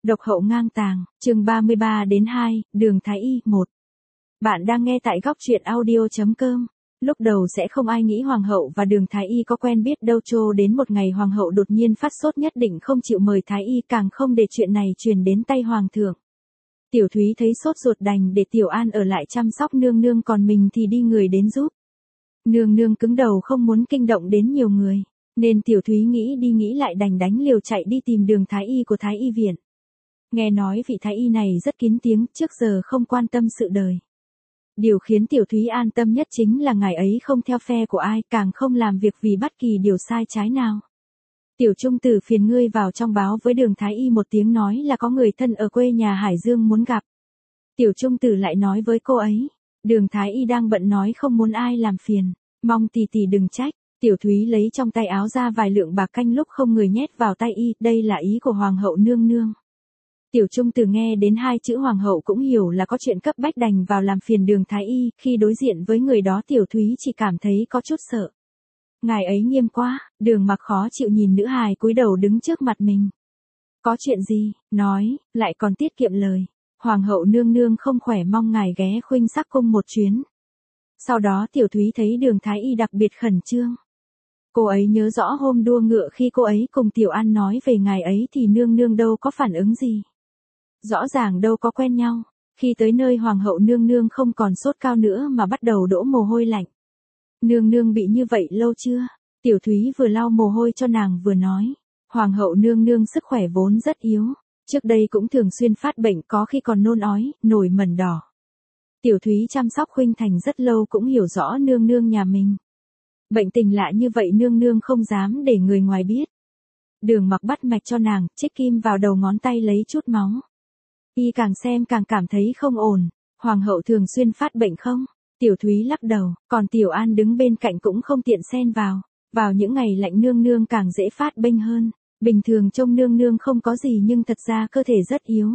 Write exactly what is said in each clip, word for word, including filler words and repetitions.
Độc hậu ngang tàng, chương ba mươi ba đến hai, Đường Thái Y, một. Bạn đang nghe tại góc truyện audio.com. Lúc đầu sẽ không ai nghĩ Hoàng hậu và Đường Thái Y có quen biết đâu, cho đến một ngày Hoàng hậu đột nhiên phát sốt nhất định không chịu mời Thái Y, càng không để chuyện này truyền đến tay Hoàng thượng. Tiểu Thúy thấy sốt ruột đành để Tiểu An ở lại chăm sóc nương nương, còn mình thì đi người đến giúp. Nương nương cứng đầu không muốn kinh động đến nhiều người, nên Tiểu Thúy nghĩ đi nghĩ lại đành đánh liều chạy đi tìm Đường Thái Y của Thái Y viện. Nghe nói vị Thái Y này rất kín tiếng, trước giờ không quan tâm sự đời. Điều khiến Tiểu Thúy an tâm nhất chính là ngài ấy không theo phe của ai, càng không làm việc vì bất kỳ điều sai trái nào. Tiểu Trung Tử, phiền ngươi vào trong báo với Đường Thái Y một tiếng, nói là có người thân ở quê nhà Hải Dương muốn gặp. Tiểu Trung Tử lại nói với cô ấy, Đường Thái Y đang bận nói không muốn ai làm phiền, mong tỷ tỷ đừng trách. Tiểu Thúy lấy trong tay áo ra vài lượng bạc canh lúc không người nhét vào tay y, đây là ý của Hoàng hậu nương nương. Tiểu Trung Tử nghe đến hai chữ Hoàng hậu cũng hiểu là có chuyện cấp bách đành vào làm phiền Đường Thái Y, khi đối diện với người đó Tiểu Thúy chỉ cảm thấy có chút sợ. Ngài ấy nghiêm quá, Đường Mặc khó chịu nhìn nữ hài cúi đầu đứng trước mặt mình. Có chuyện gì, nói, lại còn tiết kiệm lời. Hoàng hậu nương nương không khỏe, mong ngài ghé Khuynh Sắc cung một chuyến. Sau đó Tiểu Thúy thấy Đường Thái Y đặc biệt khẩn trương. Cô ấy nhớ rõ hôm đua ngựa khi cô ấy cùng Tiểu An nói về ngài ấy thì nương nương đâu có phản ứng gì. Rõ ràng đâu có quen nhau, khi tới nơi Hoàng hậu nương nương không còn sốt cao nữa mà bắt đầu đổ mồ hôi lạnh. Nương nương bị như vậy lâu chưa? Tiểu Thúy vừa lau mồ hôi cho nàng vừa nói. Hoàng hậu nương nương sức khỏe vốn rất yếu, trước đây cũng thường xuyên phát bệnh, có khi còn nôn ói, nổi mẩn đỏ. Tiểu Thúy chăm sóc Khuynh Thành rất lâu cũng hiểu rõ nương nương nhà mình. Bệnh tình lạ như vậy nương nương không dám để người ngoài biết. Đường Mặc bắt mạch cho nàng, chích kim vào đầu ngón tay lấy chút máu. Y càng xem càng cảm thấy không ổn. Hoàng hậu thường xuyên phát bệnh không? Tiểu Thúy lắc đầu, còn Tiểu An đứng bên cạnh cũng không tiện xen vào. Vào những ngày lạnh nương nương càng dễ phát bệnh hơn. Bình thường trông nương nương không có gì nhưng thật ra cơ thể rất yếu.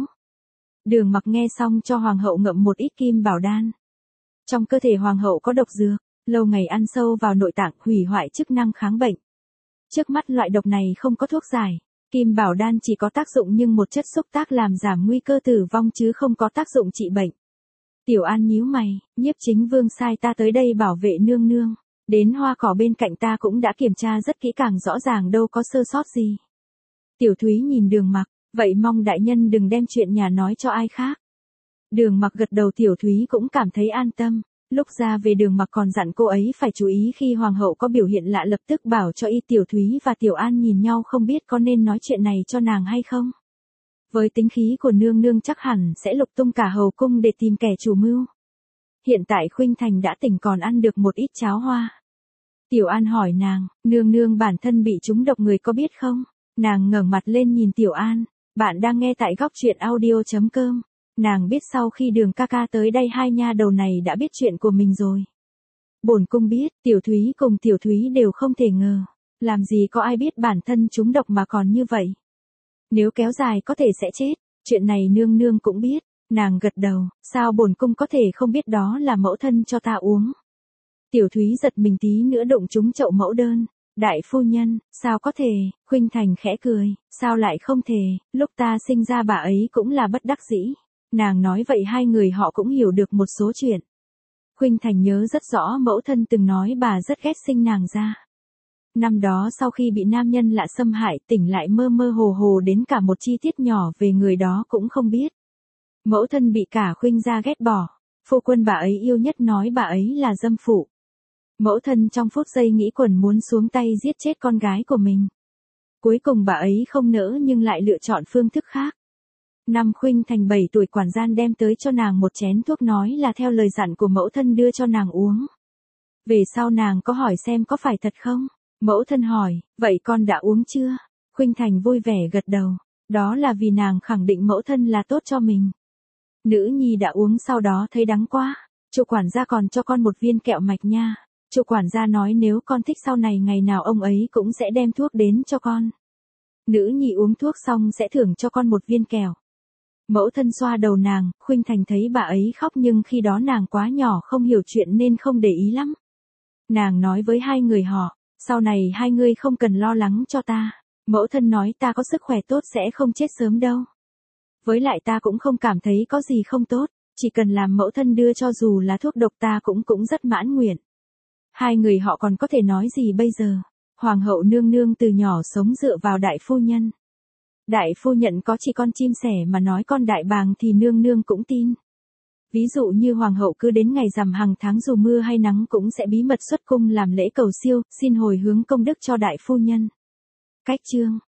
Đường Mặc nghe xong cho Hoàng hậu ngậm một ít kim bảo đan. Trong cơ thể Hoàng hậu có độc dược, lâu ngày ăn sâu vào nội tạng, hủy hoại chức năng kháng bệnh. Trước mắt loại độc này không có thuốc giải. Kim bảo đan chỉ có tác dụng nhưng một chất xúc tác làm giảm nguy cơ tử vong chứ không có tác dụng trị bệnh. Tiểu An nhíu mày, Nhiếp Chính Vương sai ta tới đây bảo vệ nương nương. Đến hoa cỏ bên cạnh ta cũng đã kiểm tra rất kỹ càng, rõ ràng đâu có sơ sót gì. Tiểu Thúy nhìn Đường Mặc, vậy mong đại nhân đừng đem chuyện nhà nói cho ai khác. Đường Mặc gật đầu, Tiểu Thúy cũng cảm thấy an tâm. Lúc ra về Đường Mặc còn dặn cô ấy phải chú ý khi Hoàng hậu có biểu hiện lạ lập tức bảo cho y. Tiểu Thúy và Tiểu An nhìn nhau không biết có nên nói chuyện này cho nàng hay không. Với tính khí của nương nương chắc hẳn sẽ lục tung cả hầu cung để tìm kẻ chủ mưu. Hiện tại Khuynh Thành đã tỉnh còn ăn được một ít cháo hoa. Tiểu An hỏi nàng, nương nương bản thân bị trúng độc người có biết không? Nàng ngẩng mặt lên nhìn Tiểu An, bạn đang nghe tại góc truyện audio.com. Nàng biết sau khi Đường ca ca tới đây hai nha đầu này đã biết chuyện của mình rồi. Bổn cung biết, Tiểu Thúy cùng Tiểu Thúy đều không thể ngờ. Làm gì có ai biết bản thân trúng độc mà còn như vậy. Nếu kéo dài có thể sẽ chết, chuyện này nương nương cũng biết. Nàng gật đầu, sao bổn cung có thể không biết, đó là mẫu thân cho ta uống. Tiểu Thúy giật mình tí nữa đụng trúng chậu mẫu đơn. Đại phu nhân, sao có thể? Khuynh Thành khẽ cười, sao lại không thể, lúc ta sinh ra bà ấy cũng là bất đắc dĩ. Nàng nói vậy hai người họ cũng hiểu được một số chuyện. Khuynh Thành nhớ rất rõ mẫu thân từng nói bà rất ghét sinh nàng ra. Năm đó sau khi bị nam nhân lạ xâm hại, tỉnh lại mơ mơ hồ hồ đến cả một chi tiết nhỏ về người đó cũng không biết. Mẫu thân bị cả Khuynh gia ghét bỏ. Phu quân bà ấy yêu nhất nói bà ấy là dâm phụ. Mẫu thân trong phút giây nghĩ quẩn muốn xuống tay giết chết con gái của mình. Cuối cùng bà ấy không nỡ nhưng lại lựa chọn phương thức khác. Năm Khuynh Thành bảy tuổi, quản gian đem tới cho nàng một chén thuốc nói là theo lời dặn của mẫu thân đưa cho nàng uống. Về sau nàng có hỏi xem có phải thật không? Mẫu thân hỏi, vậy con đã uống chưa? Khuynh Thành vui vẻ gật đầu. Đó là vì nàng khẳng định mẫu thân là tốt cho mình. Nữ nhi đã uống sau đó thấy đắng quá. Chủ quản gia còn cho con một viên kẹo mạch nha. Chủ quản gia nói nếu con thích sau này ngày nào ông ấy cũng sẽ đem thuốc đến cho con. Nữ nhi uống thuốc xong sẽ thưởng cho con một viên kẹo. Mẫu thân xoa đầu nàng, Khuynh Thành thấy bà ấy khóc nhưng khi đó nàng quá nhỏ không hiểu chuyện nên không để ý lắm. Nàng nói với hai người họ, sau này hai người không cần lo lắng cho ta. Mẫu thân nói ta có sức khỏe tốt sẽ không chết sớm đâu. Với lại ta cũng không cảm thấy có gì không tốt, chỉ cần làm mẫu thân đưa cho dù là thuốc độc ta cũng cũng rất mãn nguyện. Hai người họ còn có thể nói gì bây giờ? Hoàng hậu nương nương từ nhỏ sống dựa vào đại phu nhân. Đại phu nhận có chỉ con chim sẻ mà nói con đại bàng thì nương nương cũng tin. Ví dụ như hoàng hậu cứ đến ngày rằm hàng tháng dù mưa hay nắng cũng sẽ bí mật xuất cung làm lễ cầu siêu, xin hồi hướng công đức cho đại phu nhân. Cách chương